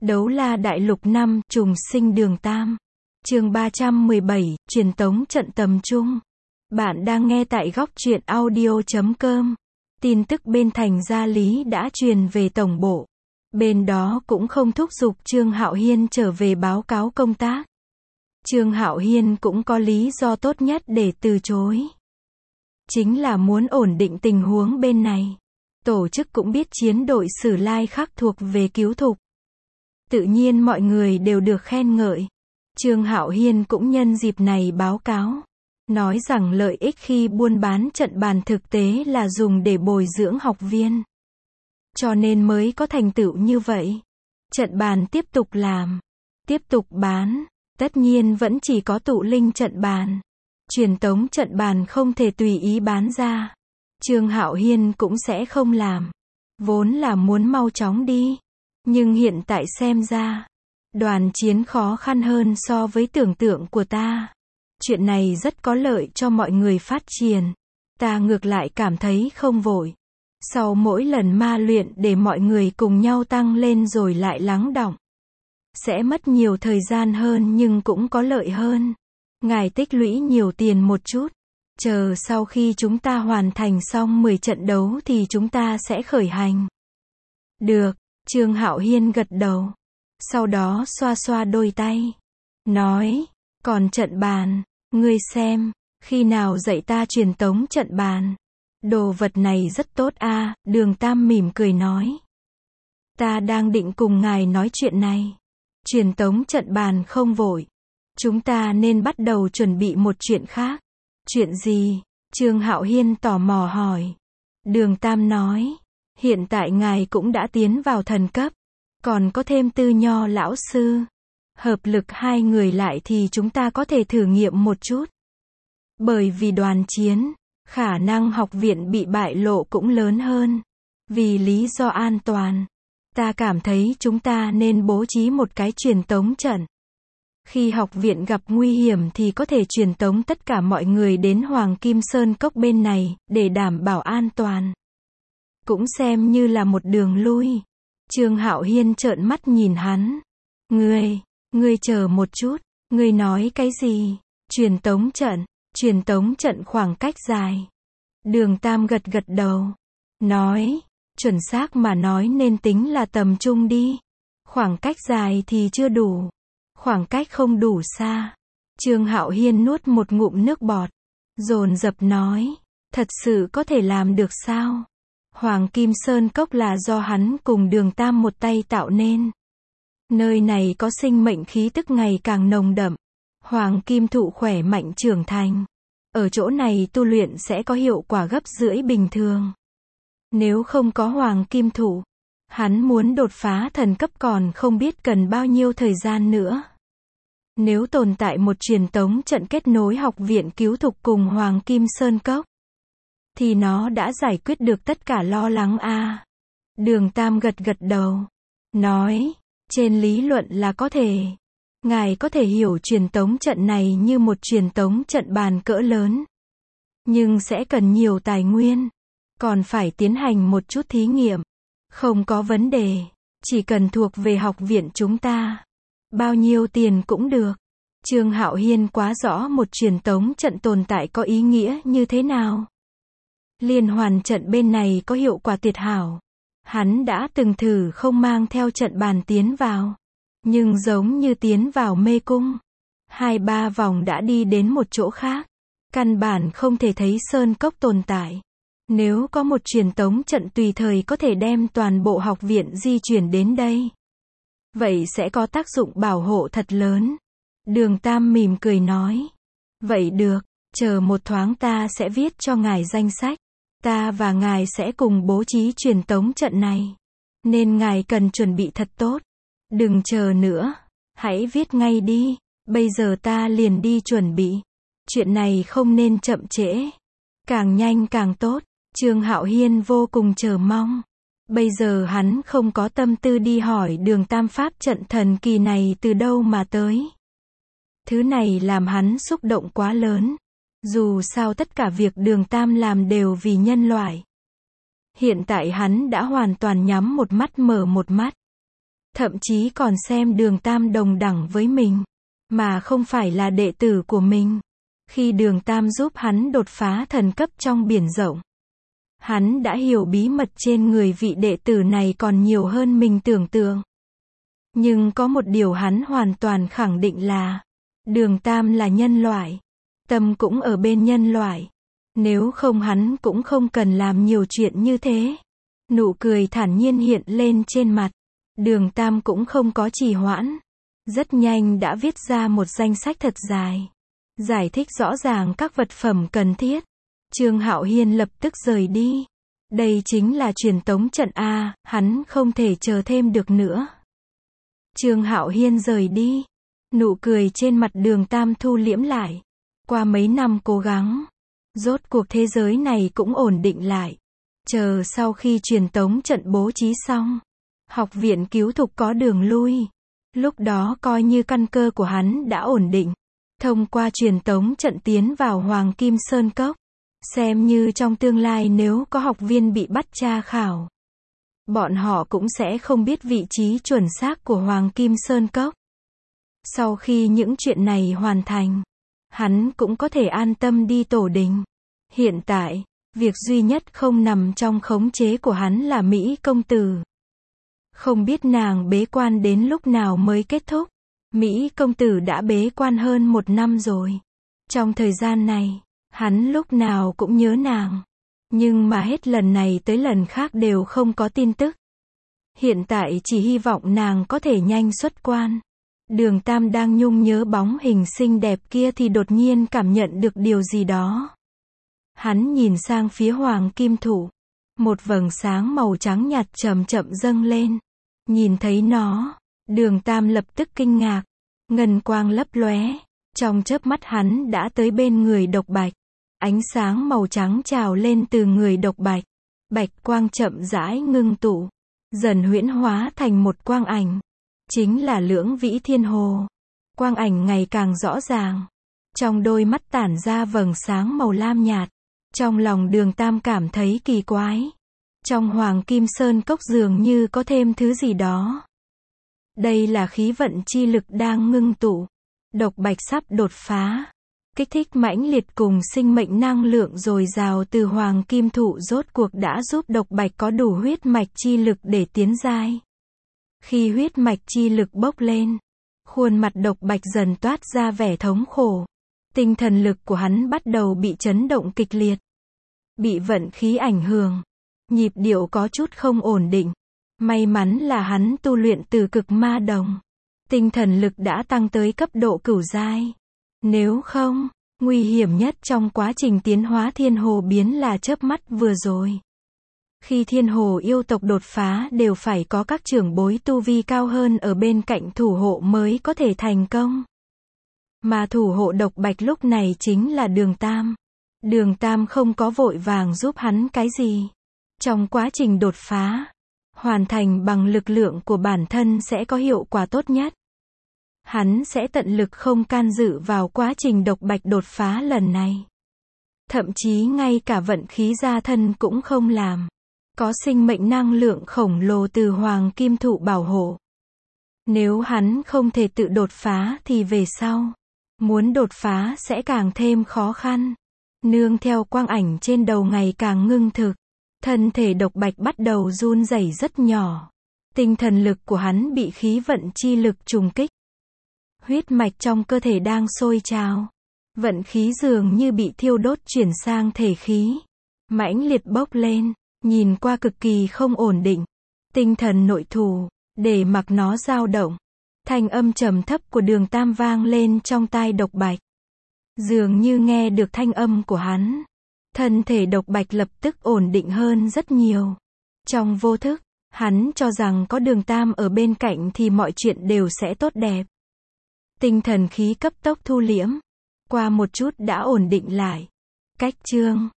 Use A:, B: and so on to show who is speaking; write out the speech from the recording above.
A: Đấu la đại lục 5, trùng sinh đường Tam. Chương 317, truyền tống trận tầm trung. Bạn đang nghe tại góc truyện audio.com. Tin tức bên thành gia Lý đã truyền về tổng bộ. Bên đó cũng không thúc giục Trương Hạo Hiên trở về báo cáo công tác. Trương Hạo Hiên cũng có lý do tốt nhất để từ chối. Chính là muốn ổn định tình huống bên này. Tổ chức cũng biết chiến đội Sử Lai Khắc thuộc về cứu thục. Tự nhiên mọi người đều được khen ngợi. Trương Hạo Hiên cũng nhân dịp này báo cáo. Nói rằng lợi ích khi buôn bán trận bàn thực tế là dùng để bồi dưỡng học viên. Cho nên mới có thành tựu như vậy. Trận bàn tiếp tục làm. Tiếp tục bán. Tất nhiên vẫn chỉ có tụ linh trận bàn. Truyền tống trận bàn không thể tùy ý bán ra. Trương Hạo Hiên cũng sẽ không làm. Vốn là muốn mau chóng đi. Nhưng hiện tại xem ra, đoàn chiến khó khăn hơn so với tưởng tượng của ta. Chuyện này rất có lợi cho mọi người phát triển. Ta ngược lại cảm thấy không vội. Sau mỗi lần ma luyện để mọi người cùng nhau tăng lên rồi lại lắng đọng. Sẽ mất nhiều thời gian hơn nhưng cũng có lợi hơn. Ngài tích lũy nhiều tiền một chút. Chờ sau khi chúng ta hoàn thành xong 10 trận đấu thì chúng ta sẽ khởi hành. Được. Trương Hạo Hiên gật đầu. Sau đó xoa xoa đôi tay. Nói, còn trận bàn, ngươi xem, khi nào dạy ta truyền tống trận bàn. Đồ vật này rất tốt a. Đường Tam mỉm cười nói. Ta đang định cùng ngài nói chuyện này. Truyền tống trận bàn không vội. Chúng ta nên bắt đầu chuẩn bị một chuyện khác. Chuyện gì? Trương Hạo Hiên tò mò hỏi. Đường Tam nói. Hiện tại ngài cũng đã tiến vào thần cấp. Còn có thêm Tư Nho lão sư. Hợp lực hai người lại thì chúng ta có thể thử nghiệm một chút. Bởi vì đoàn chiến, khả năng học viện bị bại lộ cũng lớn hơn. Vì lý do an toàn, ta cảm thấy chúng ta nên bố trí một cái truyền tống trận. Khi học viện gặp nguy hiểm thì có thể truyền tống tất cả mọi người đến Hoàng Kim Sơn Cốc bên này, để đảm bảo an toàn. Cũng xem như là một đường lui. Trương Hạo Hiên trợn mắt nhìn hắn. Ngươi chờ một chút, ngươi nói cái gì? Truyền tống trận khoảng cách dài. Đường Tam gật gật đầu. Nói, chuẩn xác mà nói nên tính là tầm trung đi. Khoảng cách dài thì chưa đủ. Khoảng cách không đủ xa. Trương Hạo Hiên nuốt một ngụm nước bọt. Dồn dập nói, thật sự có thể làm được sao? Hoàng Kim Sơn Cốc là do hắn cùng Đường Tam một tay tạo nên. Nơi này có sinh mệnh khí tức ngày càng nồng đậm. Hoàng Kim thụ khỏe mạnh trưởng thành. Ở chỗ này tu luyện sẽ có hiệu quả gấp rưỡi bình thường. Nếu không có Hoàng Kim thụ, hắn muốn đột phá thần cấp còn không biết cần bao nhiêu thời gian nữa. Nếu tồn tại một truyền tống trận kết nối học viện cứu thục cùng Hoàng Kim Sơn Cốc, thì nó đã giải quyết được tất cả lo lắng a. Đường Tam gật gật đầu. Nói, trên lý luận là có thể. Ngài có thể hiểu truyền tống trận này như một truyền tống trận bàn cỡ lớn. Nhưng sẽ cần nhiều tài nguyên. Còn phải tiến hành một chút thí nghiệm. Không có vấn đề. Chỉ cần thuộc về học viện chúng ta. Bao nhiêu tiền cũng được. Trương Hạo Hiên quá rõ một truyền tống trận tồn tại có ý nghĩa như thế nào. Liên hoàn trận bên này có hiệu quả tuyệt hảo. Hắn đã từng thử không mang theo trận bàn tiến vào. Nhưng giống như tiến vào mê cung. 2-3 vòng đã đi đến một chỗ khác. Căn bản không thể thấy sơn cốc tồn tại. Nếu có một truyền tống trận tùy thời có thể đem toàn bộ học viện di chuyển đến đây. Vậy sẽ có tác dụng bảo hộ thật lớn. Đường Tam mỉm cười nói. Vậy được, chờ một thoáng ta sẽ viết cho ngài danh sách. Ta và ngài sẽ cùng bố trí truyền tống trận này. Nên ngài cần chuẩn bị thật tốt. Đừng chờ nữa. Hãy viết ngay đi. Bây giờ ta liền đi chuẩn bị. Chuyện này không nên chậm trễ. Càng nhanh càng tốt. Trương Hạo Hiên vô cùng chờ mong. Bây giờ hắn không có tâm tư đi hỏi Đường Tam pháp trận thần kỳ này từ đâu mà tới. Thứ này làm hắn xúc động quá lớn. Dù sao tất cả việc Đường Tam làm đều vì nhân loại. Hiện tại hắn đã hoàn toàn nhắm một mắt mở một mắt. thậm chí còn xem Đường Tam đồng đẳng với mình, mà không phải là đệ tử của mình. Khi Đường Tam giúp hắn đột phá thần cấp trong biển rộng, hắn đã hiểu bí mật trên người vị đệ tử này còn nhiều hơn mình tưởng tượng. Nhưng có một điều hắn hoàn toàn khẳng định là, Đường Tam là nhân loại, tâm cũng ở bên nhân loại. Nếu không hắn cũng không cần làm nhiều chuyện như thế. Nụ cười thản nhiên hiện lên trên mặt. Đường Tam cũng không có trì hoãn. Rất nhanh đã viết ra một danh sách thật dài, giải thích rõ ràng các vật phẩm cần thiết. Trương Hạo Hiên lập tức rời đi. Đây chính là truyền tống trận A, hắn không thể chờ thêm được nữa. Trương Hạo Hiên rời đi. Nụ cười trên mặt Đường Tam thu liễm lại. Qua mấy năm cố gắng, rốt cuộc thế giới này cũng ổn định lại. Chờ sau khi truyền tống trận bố trí xong, học viện cứu thục có đường lui. Lúc đó coi như căn cơ của hắn đã ổn định. Thông qua truyền tống trận tiến vào Hoàng Kim Sơn Cốc. Xem như trong tương lai nếu có học viên bị bắt tra khảo, bọn họ cũng sẽ không biết vị trí chuẩn xác của Hoàng Kim Sơn Cốc. Sau khi những chuyện này hoàn thành, hắn cũng có thể an tâm đi tổ đình. Hiện tại, việc duy nhất không nằm trong khống chế của hắn là Mỹ công tử. Không biết nàng bế quan đến lúc nào mới kết thúc. Mỹ công tử đã bế quan hơn 1 năm rồi. Trong thời gian này, hắn lúc nào cũng nhớ nàng. Nhưng mà hết lần này tới lần khác đều không có tin tức. Hiện tại chỉ hy vọng nàng có thể nhanh xuất quan. Đường Tam đang nhung nhớ bóng hình xinh đẹp kia thì đột nhiên cảm nhận được điều gì đó. Hắn nhìn sang phía Hoàng Kim Thụ. Một vầng sáng màu trắng nhạt chậm chậm dâng lên. Nhìn thấy nó, Đường Tam lập tức kinh ngạc. Ngân quang lấp lóe. Trong chớp mắt hắn đã tới bên người Độc Bạch. Ánh sáng màu trắng trào lên từ người Độc Bạch. Bạch quang chậm rãi ngưng tụ, dần huyễn hóa thành một quang ảnh. Chính là Lưỡng Vĩ Thiên Hồ. Quang ảnh ngày càng rõ ràng. Trong đôi mắt tản ra vầng sáng màu lam nhạt. Trong lòng Đường Tam cảm thấy kỳ quái. Trong Hoàng Kim Sơn Cốc dường như có thêm thứ gì đó. Đây là khí vận chi lực đang ngưng tụ. Độc Bạch sắp đột phá. Kích thích mãnh liệt cùng sinh mệnh năng lượng dồi dào từ Hoàng Kim Thụ rốt cuộc đã giúp Độc Bạch có đủ huyết mạch chi lực để tiến giai. Khi huyết mạch chi lực bốc lên, khuôn mặt Độc Bạch dần toát ra vẻ thống khổ. Tinh thần lực của hắn bắt đầu bị chấn động kịch liệt. Bị vận khí ảnh hưởng. Nhịp điệu có chút không ổn định. May mắn là hắn tu luyện từ cực ma đồng. Tinh thần lực đã tăng tới cấp độ cửu giai. Nếu không, nguy hiểm nhất trong quá trình tiến hóa thiên hồ biến là chớp mắt vừa rồi. Khi thiên hồ yêu tộc đột phá đều phải có các trưởng bối tu vi cao hơn ở bên cạnh thủ hộ mới có thể thành công. Mà thủ hộ Độc Bạch lúc này chính là Đường Tam. Đường Tam không có vội vàng giúp hắn cái gì. Trong quá trình đột phá, hoàn thành bằng lực lượng của bản thân sẽ có hiệu quả tốt nhất. Hắn sẽ tận lực không can dự vào quá trình Độc Bạch đột phá lần này. Thậm chí ngay cả vận khí gia thân cũng không làm. Có sinh mệnh năng lượng khổng lồ từ Hoàng Kim Thụ bảo hộ. Nếu hắn không thể tự đột phá thì về sau, muốn đột phá sẽ càng thêm khó khăn. Nương theo quang ảnh trên đầu ngày càng ngưng thực, thân thể Độc Bạch bắt đầu run rẩy rất nhỏ. Tinh thần lực của hắn bị khí vận chi lực trùng kích. Huyết mạch trong cơ thể đang sôi trào. Vận khí dường như bị thiêu đốt chuyển sang thể khí. Mãnh liệt bốc lên, nhìn qua cực kỳ không ổn định. Tinh thần nội thủ, để mặc nó dao động. Thanh âm trầm thấp của Đường Tam vang lên trong tai Độc Bạch. Dường như nghe được thanh âm của hắn. Thân thể Độc Bạch lập tức ổn định hơn rất nhiều. Trong vô thức, hắn cho rằng có Đường Tam ở bên cạnh thì mọi chuyện đều sẽ tốt đẹp. Tinh thần khí cấp tốc thu liễm. Qua một chút đã ổn định lại. Cách chương